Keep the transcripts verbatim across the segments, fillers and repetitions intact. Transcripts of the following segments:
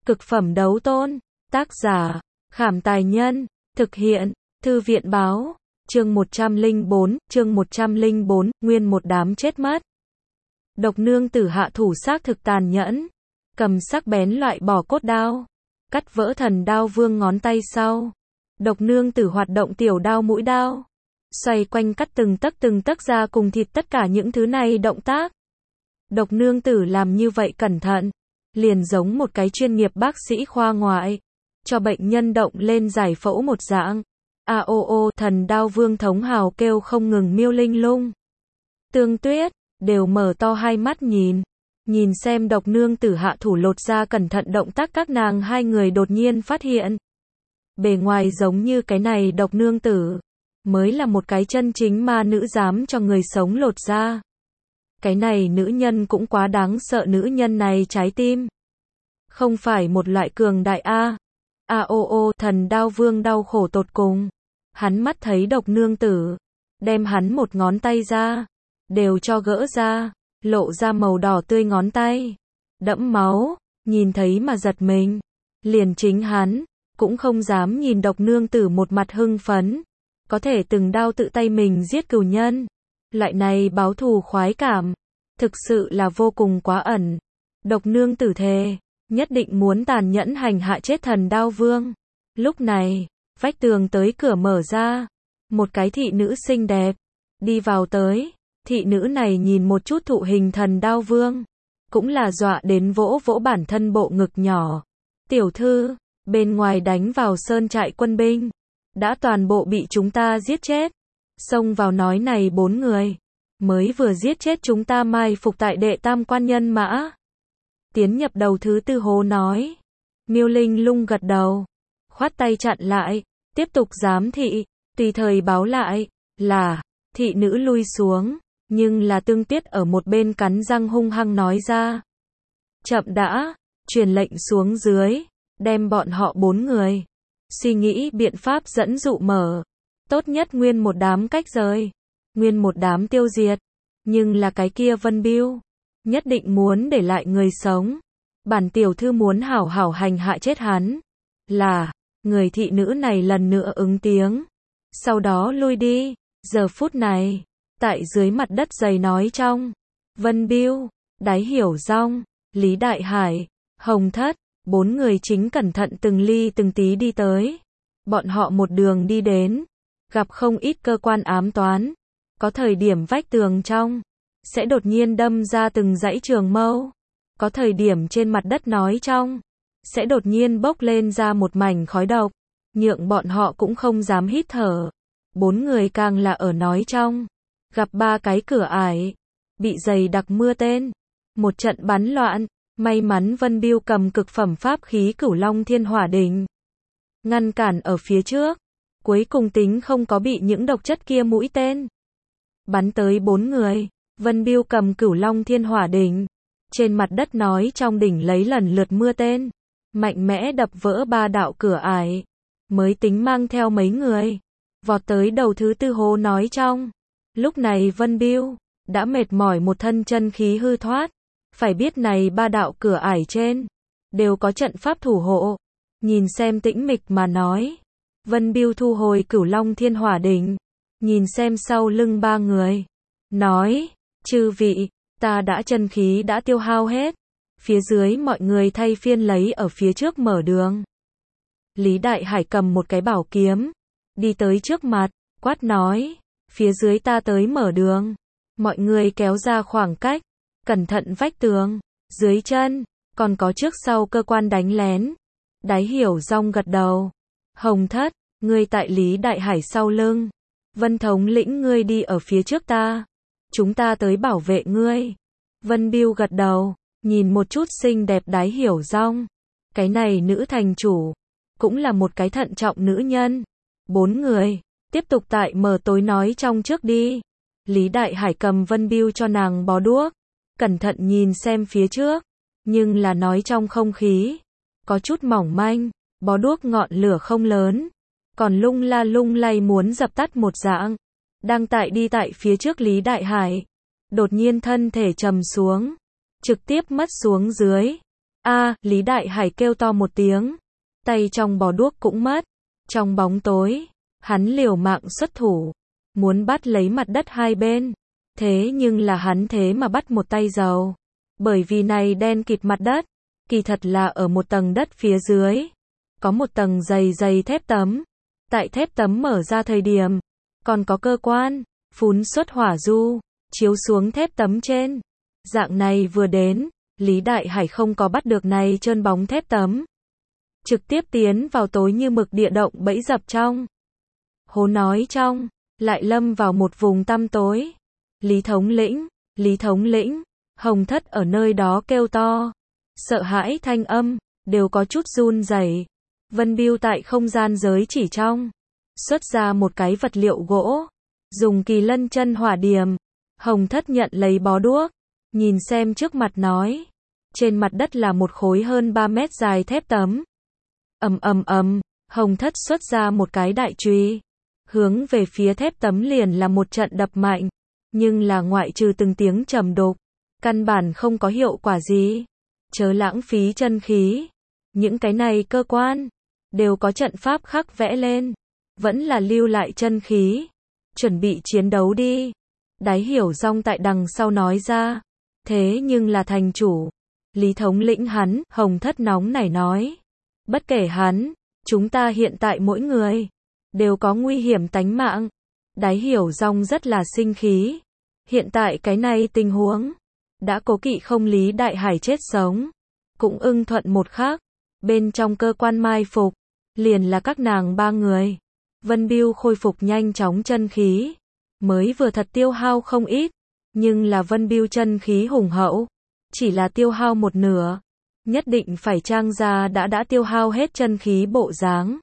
Cực phẩm đấu tôn. Tác giả, Khảm Tài Nhân. Thực hiện, Thư viện Báo. Chương một trăm lẻ bốn, chương một trăm lẻ bốn, nguyên một đám chết mất. Độc nương tử hạ thủ xác thực tàn nhẫn. Cầm sắc bén loại bỏ cốt đao. Cắt vỡ thần đao vương ngón tay sau. Độc nương tử hoạt động tiểu đao mũi đao. Xoay quanh cắt từng tấc từng tấc ra cùng thịt tất cả những thứ này động tác. Độc nương tử làm như vậy cẩn thận. Liền giống một cái chuyên nghiệp bác sĩ khoa ngoại. Cho bệnh nhân động lên giải phẫu một dạng. A ô ô, thần đao vương thống hào kêu không ngừng Miêu Linh Lung. Tương Tuyết, đều mở to hai mắt nhìn. Nhìn xem độc nương tử hạ thủ lột ra cẩn thận động tác các nàng hai người đột nhiên phát hiện. Bề ngoài giống như cái này độc nương tử. Mới là một cái chân chính ma nữ dám cho người sống lột ra. Cái này nữ nhân cũng quá đáng sợ, nữ nhân này trái tim. Không phải một loại cường đại A. A ô ô, thần đao vương đau khổ tột cùng. Hắn mắt thấy độc nương tử. Đem hắn một ngón tay ra. Đều cho gỡ ra. Lộ ra màu đỏ tươi ngón tay. Đẫm máu. Nhìn thấy mà giật mình. Liền chính hắn. Cũng không dám nhìn độc nương tử một mặt hưng phấn. Có thể từng đao tự tay mình giết cừu nhân. Loại này báo thù khoái cảm. Thực sự là vô cùng quá ẩn. Độc nương tử thề. Nhất định muốn tàn nhẫn hành hạ chết thần đao vương. Lúc này, vách tường tới cửa mở ra. Một cái thị nữ xinh đẹp. Đi vào tới. Thị nữ này nhìn một chút thụ hình thần đao vương. Cũng là dọa đến vỗ vỗ bản thân bộ ngực nhỏ. Tiểu thư, bên ngoài đánh vào sơn trại quân binh. Đã toàn bộ bị chúng ta giết chết. Xông vào nói này bốn người. Mới vừa giết chết chúng ta mai phục tại đệ tam quan nhân mã. Tiến nhập đầu thứ tư hố nói. Miêu Linh Lung gật đầu. Khoát tay chặn lại. Tiếp tục giám thị. Tùy thời báo lại. Là. Thị nữ lui xuống. Nhưng là Tương Tuyết ở một bên cắn răng hung hăng nói ra. Chậm đã. Truyền lệnh xuống dưới. Đem bọn họ bốn người. Suy nghĩ biện pháp dẫn dụ mở. Tốt nhất nguyên một đám cách rời. Nguyên một đám tiêu diệt. Nhưng là cái kia Vân Biêu. Nhất định muốn để lại người sống. Bản tiểu thư muốn hảo hảo hành hạ chết hắn. Là. Người thị nữ này lần nữa ứng tiếng. Sau đó lui đi. Giờ phút này. Tại dưới mặt đất dày nói trong. Vân Biêu. Đái Hiểu Rong. Lý Đại Hải. Hồng Thất. Bốn người chính cẩn thận từng ly từng tí đi tới. Bọn họ một đường đi đến. Gặp không ít cơ quan ám toán. Có thời điểm vách tường trong. Sẽ đột nhiên đâm ra từng dãy trường mâu. Có thời điểm trên mặt đất nói trong. Sẽ đột nhiên bốc lên ra một mảnh khói độc. Nhượng bọn họ cũng không dám hít thở. Bốn người càng là ở nói trong. Gặp ba cái cửa ải. Bị dày đặc mưa tên. Một trận bắn loạn. May mắn Vân Biêu cầm cực phẩm pháp khí Cửu Long Thiên Hỏa Đỉnh. Ngăn cản ở phía trước. Cuối cùng tính không có bị những độc chất kia mũi tên. Bắn tới bốn người. Vân Biêu cầm Cửu Long Thiên Hỏa Đỉnh. Trên mặt đất nói trong đỉnh lấy lần lượt mưa tên. Mạnh mẽ đập vỡ ba đạo cửa ải. Mới tính mang theo mấy người. Vọt tới đầu thứ tư hố nói trong. Lúc này Vân Biêu. Đã mệt mỏi một thân chân khí hư thoát. Phải biết này ba đạo cửa ải trên. Đều có trận pháp thủ hộ. Nhìn xem tĩnh mịch mà nói. Vân Biêu thu hồi Cửu Long Thiên Hỏa Đỉnh. Nhìn xem sau lưng ba người. Nói. Chư vị. Ta đã chân khí đã tiêu hao hết. Phía dưới mọi người thay phiên lấy ở phía trước mở đường. Lý Đại Hải cầm một cái bảo kiếm. Đi tới trước mặt. Quát nói. Phía dưới ta tới mở đường. Mọi người kéo ra khoảng cách. Cẩn thận vách tường. Dưới chân. Còn có trước sau cơ quan đánh lén. Đái Hiểu Rong gật đầu. Hồng Thất. Ngươi tại Lý Đại Hải sau lưng. Vân thống lĩnh ngươi đi ở phía trước ta. Chúng ta tới bảo vệ ngươi. Vân Biêu gật đầu. Nhìn một chút xinh đẹp Đái Hiểu Rong. Cái này nữ thành chủ. Cũng là một cái thận trọng nữ nhân. Bốn người. Tiếp tục tại mờ tối nói trong trước đi. Lý Đại Hải cầm Vân Biêu cho nàng bó đuốc. Cẩn thận nhìn xem phía trước. Nhưng là nói trong không khí. Có chút mỏng manh. Bó đuốc ngọn lửa không lớn. Còn lung la lung lay muốn dập tắt một dạng. Đang tại đi tại phía trước Lý Đại Hải. Đột nhiên thân thể trầm xuống. Trực tiếp mất xuống dưới. A, Lý Đại Hải kêu to một tiếng. Tay trong bó đuốc cũng mất. Trong bóng tối, hắn liều mạng xuất thủ, muốn bắt lấy mặt đất hai bên. Thế nhưng là hắn thế mà bắt một tay dầu. Bởi vì này đen kịt mặt đất, kỳ thật là ở một tầng đất phía dưới. Có một tầng dày dày thép tấm. Tại thép tấm mở ra thời điểm, còn có cơ quan, phun xuất hỏa du, chiếu xuống thép tấm trên. Dạng này vừa đến, Lý Đại Hải không có bắt được này trơn bóng thép tấm. Trực tiếp tiến vào tối như mực địa động bẫy dập trong. Hố nói trong, lại lâm vào một vùng tăm tối. Lý thống lĩnh, Lý thống lĩnh, Hồng Thất ở nơi đó kêu to. Sợ hãi thanh âm, đều có chút run rẩy. Vân Bưu tại không gian giới chỉ trong, xuất ra một cái vật liệu gỗ, dùng kỳ lân chân hỏa điểm. Hồng Thất nhận lấy bó đuốc, nhìn xem trước mặt nói. Trên mặt đất là một khối hơn ba mét dài thép tấm. Ầm ầm ầm, Hồng Thất xuất ra một cái đại chùy, hướng về phía thép tấm liền là một trận đập mạnh, nhưng là ngoại trừ từng tiếng trầm đục, căn bản không có hiệu quả gì. Chớ lãng phí chân khí, những cái này cơ quan đều có trận pháp khắc vẽ lên, vẫn là lưu lại chân khí, chuẩn bị chiến đấu đi. Đái Hiểu Dong tại đằng sau nói ra. Thế nhưng là thành chủ, Lý thống lĩnh hắn, Hồng Thất nóng nảy nói. Bất kể hắn, chúng ta hiện tại mỗi người đều có nguy hiểm tánh mạng. Đái Hiểu Dong rất là sinh khí. Hiện tại cái này tình huống, đã cố kỵ không Lý Đại Hải chết sống, cũng ưng thuận một khác. Bên trong cơ quan mai phục, liền là các nàng ba người. Vân Bưu khôi phục nhanh chóng chân khí, mới vừa thật tiêu hao không ít, nhưng là Vân Bưu chân khí hùng hậu, chỉ là tiêu hao một nửa, nhất định phải trang ra đã đã tiêu hao hết chân khí bộ dáng.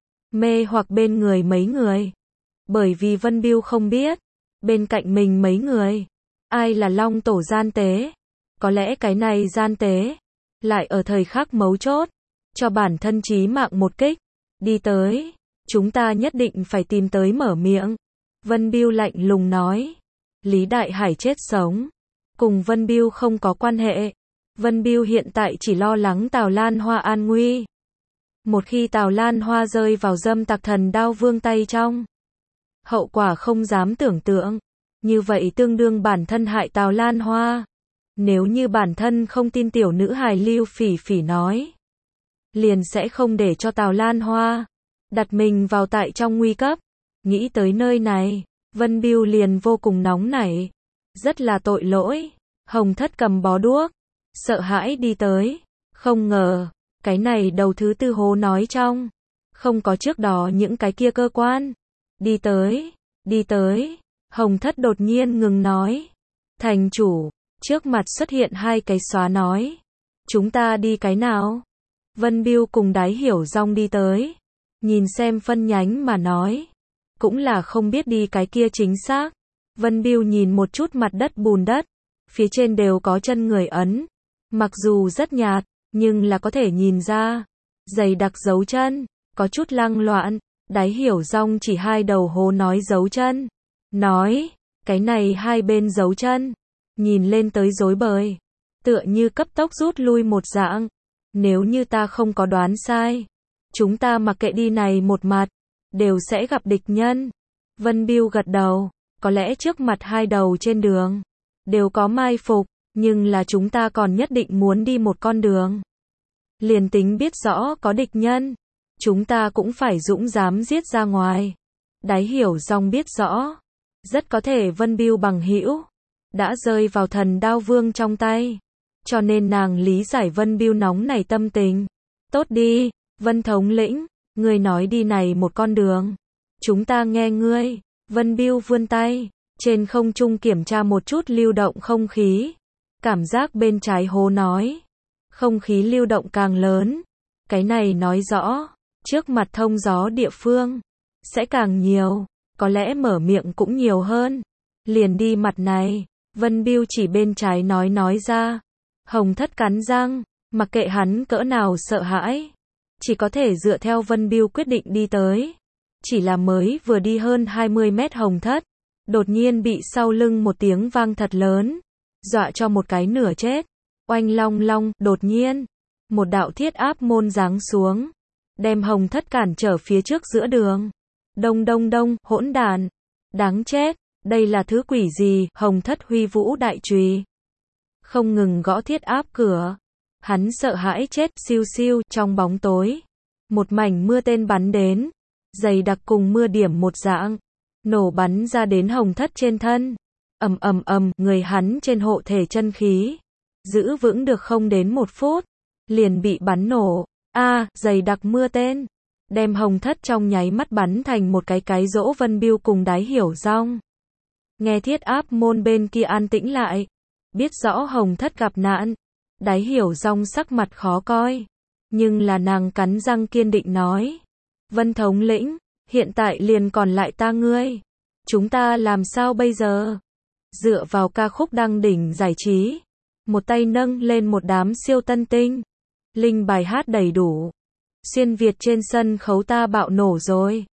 Mê hoặc bên người mấy người, bởi vì Vân Bưu không biết, bên cạnh mình mấy người, ai là Long Tổ gian tế, có lẽ cái này gian tế, lại ở thời khắc mấu chốt, cho bản thân chí mạng một kích, đi tới, chúng ta nhất định phải tìm tới mở miệng. Vân Bưu lạnh lùng nói. Lý Đại Hải chết sống, cùng Vân Bưu không có quan hệ. Vân Bưu hiện tại chỉ lo lắng Tào Lan Hoa an nguy. Một khi Tào Lan Hoa rơi vào dâm tặc thần đao vương tay trong, hậu quả không dám tưởng tượng. Như vậy tương đương bản thân hại Tào Lan Hoa. Nếu như bản thân không tin tiểu nữ hài Lưu Phỉ Phỉ nói, liền sẽ không để cho Tào Lan Hoa đặt mình vào tại trong nguy cấp. Nghĩ tới nơi này, Vân Bưu liền vô cùng nóng nảy, rất là tội lỗi. Hồng Thất cầm bó đuốc, sợ hãi đi tới, không ngờ, cái này đầu thứ tư hố nói trong, không có trước đó những cái kia cơ quan. Đi tới, đi tới, Hồng Thất đột nhiên ngừng nói. Thành chủ, trước mặt xuất hiện hai cái xóa nói. Chúng ta đi cái nào? Vân Bưu cùng Đái Hiểu Dong đi tới, nhìn xem phân nhánh mà nói. Cũng là không biết đi cái kia chính xác. Vân Bưu nhìn một chút mặt đất bùn đất, phía trên đều có chân người ấn. Mặc dù rất nhạt, nhưng là có thể nhìn ra. Dày đặc dấu chân, có chút lăng loạn. Đái Hiểu Dong chỉ hai đầu hố nói dấu chân. Nói, cái này hai bên dấu chân, nhìn lên tới rối bời, tựa như cấp tốc rút lui một dạng. Nếu như ta không có đoán sai, chúng ta mặc kệ đi này một mặt, đều sẽ gặp địch nhân. Vân Bưu gật đầu, có lẽ trước mặt hai đầu trên đường, đều có mai phục, nhưng là chúng ta còn nhất định muốn đi một con đường. Liền tính biết rõ có địch nhân, chúng ta cũng phải dũng dám giết ra ngoài. Đái Hiểu Dong biết rõ, rất có thể Vân Bưu bằng hữu đã rơi vào thần đao vương trong tay, cho nên nàng lý giải Vân Bưu nóng này tâm tình. Tốt đi, Vân thống lĩnh, ngươi nói đi này một con đường, chúng ta nghe ngươi. Vân Bưu vươn tay, trên không trung kiểm tra một chút lưu động không khí, cảm giác bên trái hố nói, không khí lưu động càng lớn, cái này nói rõ, trước mặt thông gió địa phương, sẽ càng nhiều, có lẽ mở miệng cũng nhiều hơn. Liền đi mặt này, Vân Bưu chỉ bên trái nói nói ra. Hồng Thất cắn răng, mặc kệ hắn cỡ nào sợ hãi, chỉ có thể dựa theo Vân Bưu quyết định đi tới. Chỉ là mới vừa đi hơn hai mươi mét Hồng Thất, đột nhiên bị sau lưng một tiếng vang thật lớn, dọa cho một cái nửa chết. Oanh long long, đột nhiên, một đạo thiết áp môn giáng xuống, đem Hồng Thất cản trở phía trước giữa đường. Đông đông đông, hỗn đản, đáng chết, đây là thứ quỷ gì? Hồng Thất huy vũ đại chùy, không ngừng gõ thiết áp cửa. Hắn sợ hãi chết, siêu siêu, trong bóng tối, một mảnh mưa tên bắn đến, dày đặc cùng mưa điểm một dạng, nổ bắn ra đến Hồng Thất trên thân. Ầm ầm ầm, người hắn trên hộ thể chân khí, giữ vững được không đến một phút, liền bị bắn nổ. A, dày đặc mưa tên, đem Hồng Thất trong nháy mắt bắn thành một cái cái rỗ Vân Biêu cùng Đái Hiểu Rong. Nghe thiết áp môn bên kia an tĩnh lại, biết rõ Hồng Thất gặp nạn, Đái Hiểu Rong sắc mặt khó coi, nhưng là nàng cắn răng kiên định nói: Vân thống lĩnh, hiện tại liền còn lại ta ngươi, chúng ta làm sao bây giờ? Dựa vào ca khúc đăng đỉnh giải trí, một tay nâng lên một đám siêu tân tinh, linh bài hát đầy đủ, xuyên Việt trên sân khấu ta bạo nổ rồi.